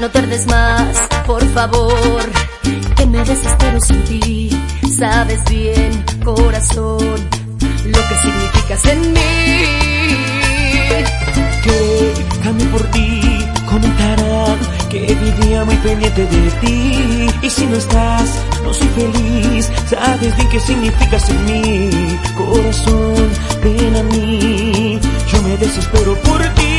no tardes más, por favor, que me desespero sin ti. Sabes bien, corazón, lo que significas en mí. Que cambie por ti, comentarán que vivía muy pendiente de ti. Y si no estás, no soy feliz. Sabes bien qué significas en mí. Corazón, ven a mí. Yo me desespero por ti.